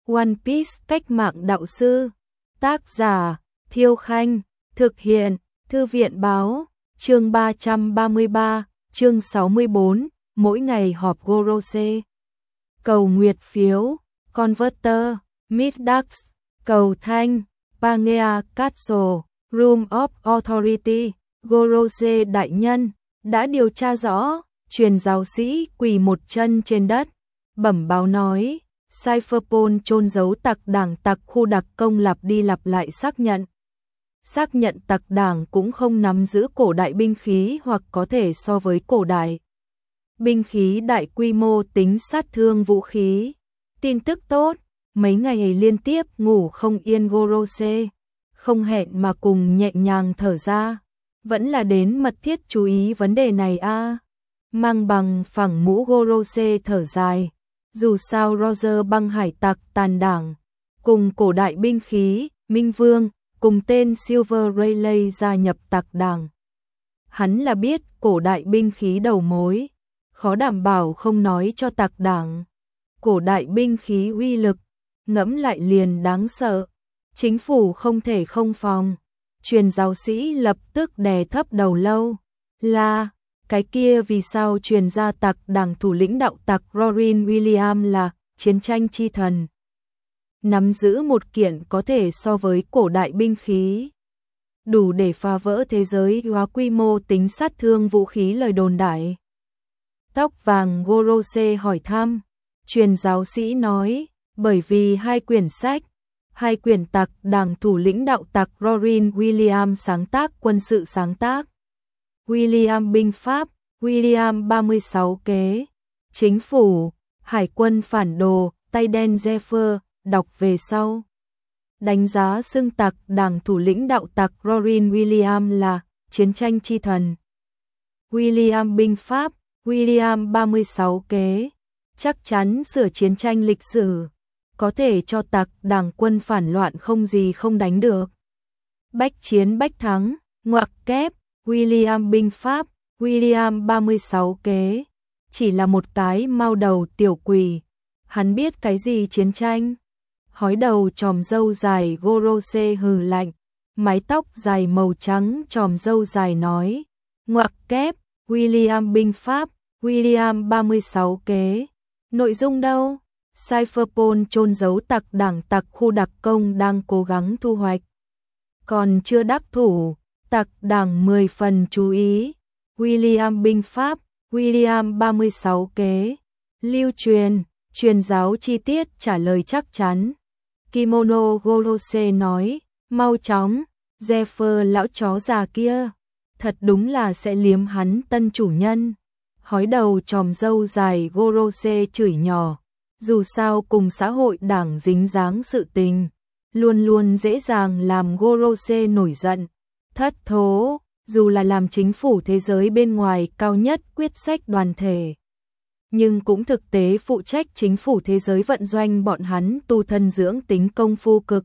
One Piece cách mạng đạo sư. Tác giả Thiêu Khanh. Thực hiện Thư viện Báo. Chương 333, chương 64, mỗi ngày họp Gorose. Cầu nguyệt phiếu, Converter, Middax, cầu thanh, Pangea Castle, Room of Authority. Gorose đại nhân đã điều tra rõ, truyền giáo sĩ quỳ một chân trên đất, bẩm báo nói, Cypherpol chôn giấu tặc đảng tặc khu đặc công lặp đi lặp lại xác nhận tặc đảng cũng không nắm giữ cổ đại binh khí hoặc có thể so với cổ đại binh khí đại quy mô tính sát thương vũ khí. Tin tức tốt, mấy ngày liên tiếp ngủ không yên Gorose, không hẹn mà cùng nhẹ nhàng thở ra, vẫn là đến mật thiết chú ý vấn đề này a. Mang bằng phẳng mũ Gorose thở dài, dù sao Roger băng hải tặc tàn đảng, cùng cổ đại binh khí, Minh Vương, cùng tên Silver Rayleigh gia nhập tặc đảng. Hắn là biết cổ đại binh khí đầu mối, khó đảm bảo không nói cho tặc đảng. Cổ đại binh khí uy lực, ngẫm lại liền đáng sợ, chính phủ không thể không phòng. Truyền giáo sĩ lập tức đè thấp đầu lâu, là, cái kia vì sao truyền ra tặc đảng thủ lĩnh đạo tặc Rorin William là chiến tranh chi thần. Nắm giữ một kiện có thể so với cổ đại binh khí, đủ để phá vỡ thế giới hóa quy mô tính sát thương vũ khí lời đồn đại. Tóc vàng Gorose hỏi thăm, truyền giáo sĩ nói, bởi vì hai quyển tặc đảng thủ lĩnh đạo tặc Rorin William sáng tác quân sự sáng tác, William binh pháp, William 36 kế, chính phủ, hải quân phản đồ, tay đen Zephyr, đọc về sau. Đánh giá xưng tặc đảng thủ lĩnh đạo tặc Rorin William là chiến tranh chi thần. William binh pháp, William 36 kế, chắc chắn sửa chiến tranh lịch sử, có thể cho tặc đảng quân phản loạn không gì không đánh được. Bách chiến bách thắng, ngoặc kép, William binh pháp, William 36 kế, chỉ là một cái mao đầu tiểu quỷ, hắn biết cái gì chiến tranh. Hói đầu tròm râu dài Gorose hừ lạnh, mái tóc dài màu trắng tròm râu dài nói, ngoặc kép, William binh pháp, William 36 kế, nội dung đâu? Cypherpol chôn giấu tặc đảng tặc khu đặc công đang cố gắng thu hoạch, còn chưa đắc thủ, tặc đảng 10 phần chú ý. William binh pháp, William 36 kế, lưu truyền, truyền giáo chi tiết trả lời chắc chắn. Kimono Gorose nói, mau chóng, Zephyr lão chó già kia, thật đúng là sẽ liếm hắn tân chủ nhân. Hói đầu tròm râu dài Gorose chửi nhỏ, dù sao cùng xã hội đảng dính dáng sự tình, luôn luôn dễ dàng làm Gorose nổi giận, thất thố, dù là làm chính phủ thế giới bên ngoài cao nhất quyết sách đoàn thể, nhưng cũng thực tế phụ trách chính phủ thế giới vận doanh bọn hắn tu thân dưỡng tính công phu cực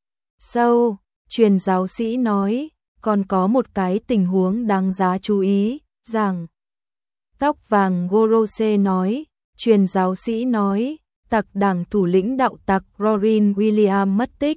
sâu. Truyền giáo sĩ nói, còn có một cái tình huống đáng giá chú ý, rằng tóc vàng Gorose nói, truyền giáo sĩ nói, tặc đảng thủ lĩnh đạo tặc Rorin William mất tích.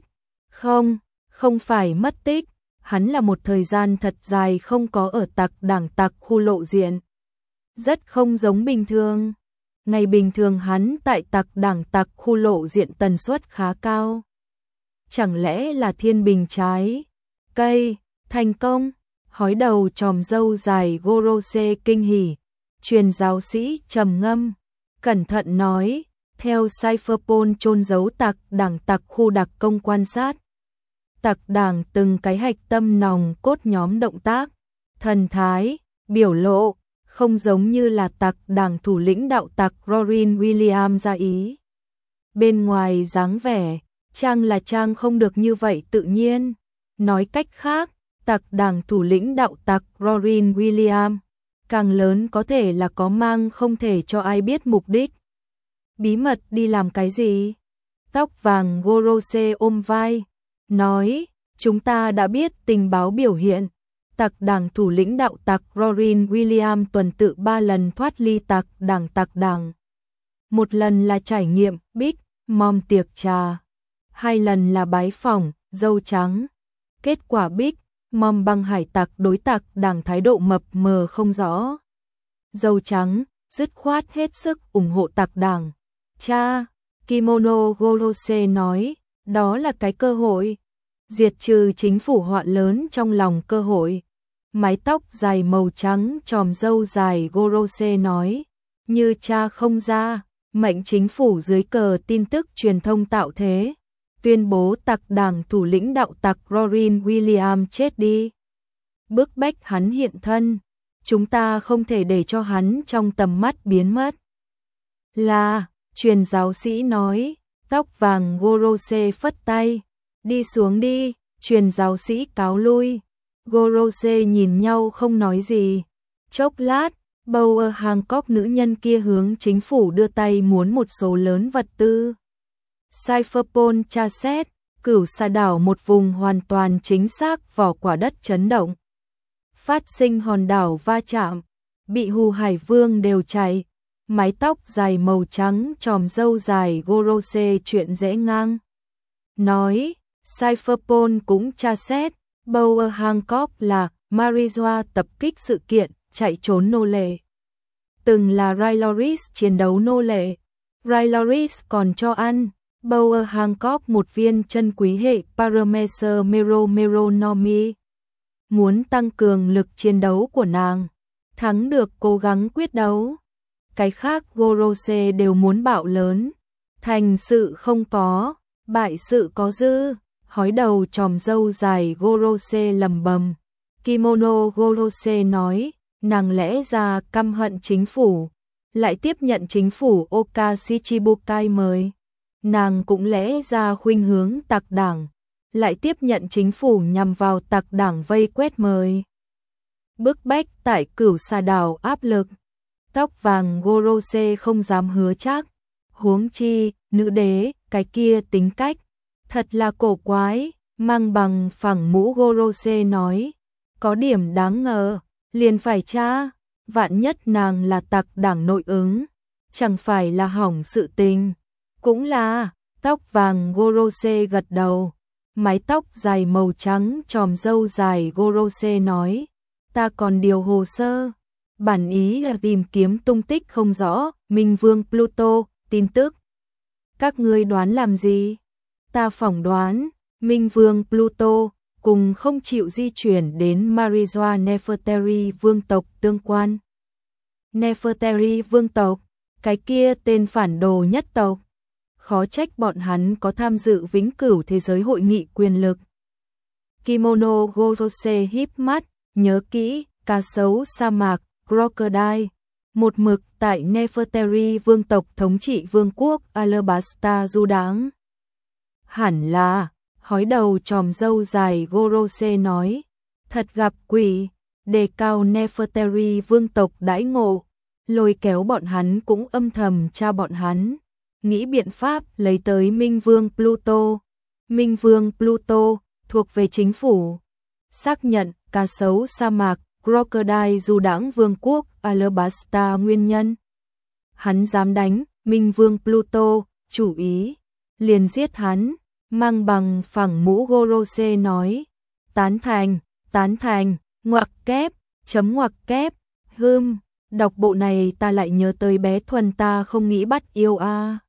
Không phải mất tích, hắn là một thời gian thật dài không có ở tặc đảng tặc khu lộ diện. Rất không giống bình thường. Ngày bình thường hắn tại tặc đảng tặc khu lộ diện tần suất khá cao. Chẳng lẽ là thiên bình trái cây thành công? Hói đầu tròm râu dài Gorose kinh hỉ. Truyền giáo sĩ trầm ngâm, cẩn thận nói, theo Cypherpol chôn giấu tặc đảng tặc khu đặc công quan sát, tặc đảng từng cái hạch tâm nòng cốt nhóm động tác, thần thái, biểu lộ, không giống như là tặc đảng thủ lĩnh đạo tặc Rorin William ra ý. Bên ngoài dáng vẻ, trang là trang không được như vậy tự nhiên. Nói cách khác, tặc đảng thủ lĩnh đạo tặc Rorin William, càng lớn có thể là có mang không thể cho ai biết mục đích. Bí mật đi làm cái gì? Tóc vàng Gorose ôm vai, nói, chúng ta đã biết tình báo biểu hiện, tặc đảng thủ lĩnh đạo tặc Rorin William tuần tự 3 lần thoát ly tặc đảng. Một lần là trải nghiệm Big mom tiệc trà, 2 lần là bái phỏng, dâu trắng. Kết quả Big Mom băng hải tặc đối tặc đảng thái độ mập mờ không rõ. Dâu trắng, dứt khoát hết sức ủng hộ tặc đảng. Cha, Kimono Gorose nói, đó là cái cơ hội. Diệt trừ chính phủ hoạn lớn trong lòng cơ hội. Mái tóc dài màu trắng tròm râu dài Gorose nói, như cha không ra, mệnh chính phủ dưới cờ tin tức truyền thông tạo thế. Tuyên bố tặc đảng thủ lĩnh đạo tặc Rorin William chết đi. Bức bách hắn hiện thân, chúng ta không thể để cho hắn trong tầm mắt biến mất. Là, truyền giáo sĩ nói, tóc vàng Gorose phất tay, đi xuống đi, truyền giáo sĩ cáo lui. Gorose nhìn nhau không nói gì. Chốc lát, Bower Hancock nữ nhân kia hướng chính phủ đưa tay muốn một số lớn vật tư. Cypherpole tra xét, Cửu Sa đảo một vùng hoàn toàn chính xác vỏ quả đất chấn động. Phát sinh hòn đảo va chạm, bị Hù Hải Vương đều chạy. Mái tóc dài màu trắng tròm râu dài Gorose chuyện dễ ngang. Nói, Cypherpole cũng tra xét, Bower Hancock là Marijoa tập kích sự kiện, chạy trốn nô lệ. Từng là Rylorys chiến đấu nô lệ. Rylorys còn cho ăn Bower Hancock một viên chân quý hệ Paramecer Meronomi. Muốn tăng cường lực chiến đấu của nàng. Thắng được cố gắng quyết đấu. Cái khác Gorose đều muốn bạo lớn. Thành sự không có, bại sự có dư. Hói đầu tròm râu dài Gorose lầm bầm. Kimono Gorose nói, nàng lẽ ra căm hận chính phủ, lại tiếp nhận chính phủ Oka Shichibukai mời. Nàng cũng lẽ ra khuynh hướng tặc đảng, lại tiếp nhận chính phủ nhằm vào tặc đảng vây quét mời. Bức bách tại Cửu Sa đảo áp lực. Tóc vàng Gorose không dám hứa chắc. Huống chi, nữ đế, cái kia tính cách. Thật là cổ quái, mang bằng phẳng mũ Gorose nói. Có điểm đáng ngờ, liền phải tra. Vạn nhất nàng là tặc đảng nội ứng, chẳng phải là hỏng sự tình. Cũng là, tóc vàng Gorose gật đầu. Mái tóc dài màu trắng tròm râu dài Gorose nói. Ta còn điều hồ sơ. Bản ý là tìm kiếm tung tích không rõ, Minh Vương Pluto, tin tức. Các ngươi đoán làm gì? Ta phỏng đoán, Minh Vương Pluto, cùng không chịu di chuyển đến Marijoa Nefertari vương tộc tương quan. Nefertari vương tộc, cái kia tên phản đồ nhất tộc. Khó trách bọn hắn có tham dự vĩnh cửu thế giới hội nghị quyền lực. Kimono Gorose híp mắt, nhớ kỹ, cá sấu sa mạc, Crocodile, một mực tại Nefertari vương tộc thống trị vương quốc Alabasta du đãng. Hẳn là, hói đầu tròm râu dài Gorose nói, thật gặp quỷ, đề cao Nefertari vương tộc đãi ngộ, lôi kéo bọn hắn cũng âm thầm tra bọn hắn, nghĩ biện pháp lấy tới Minh Vương Pluto. Minh Vương Pluto thuộc về chính phủ, xác nhận cá sấu sa mạc Crocodile du đãng vương quốc Alabasta nguyên nhân. Hắn dám đánh Minh Vương Pluto, chủ ý, liền giết hắn. Mang bằng phẳng mũ Gorose nói, tán thành, ngoặc kép, chấm ngoặc kép, đọc bộ này ta lại nhớ tới bé Thuần ta không nghĩ bắt yêu a.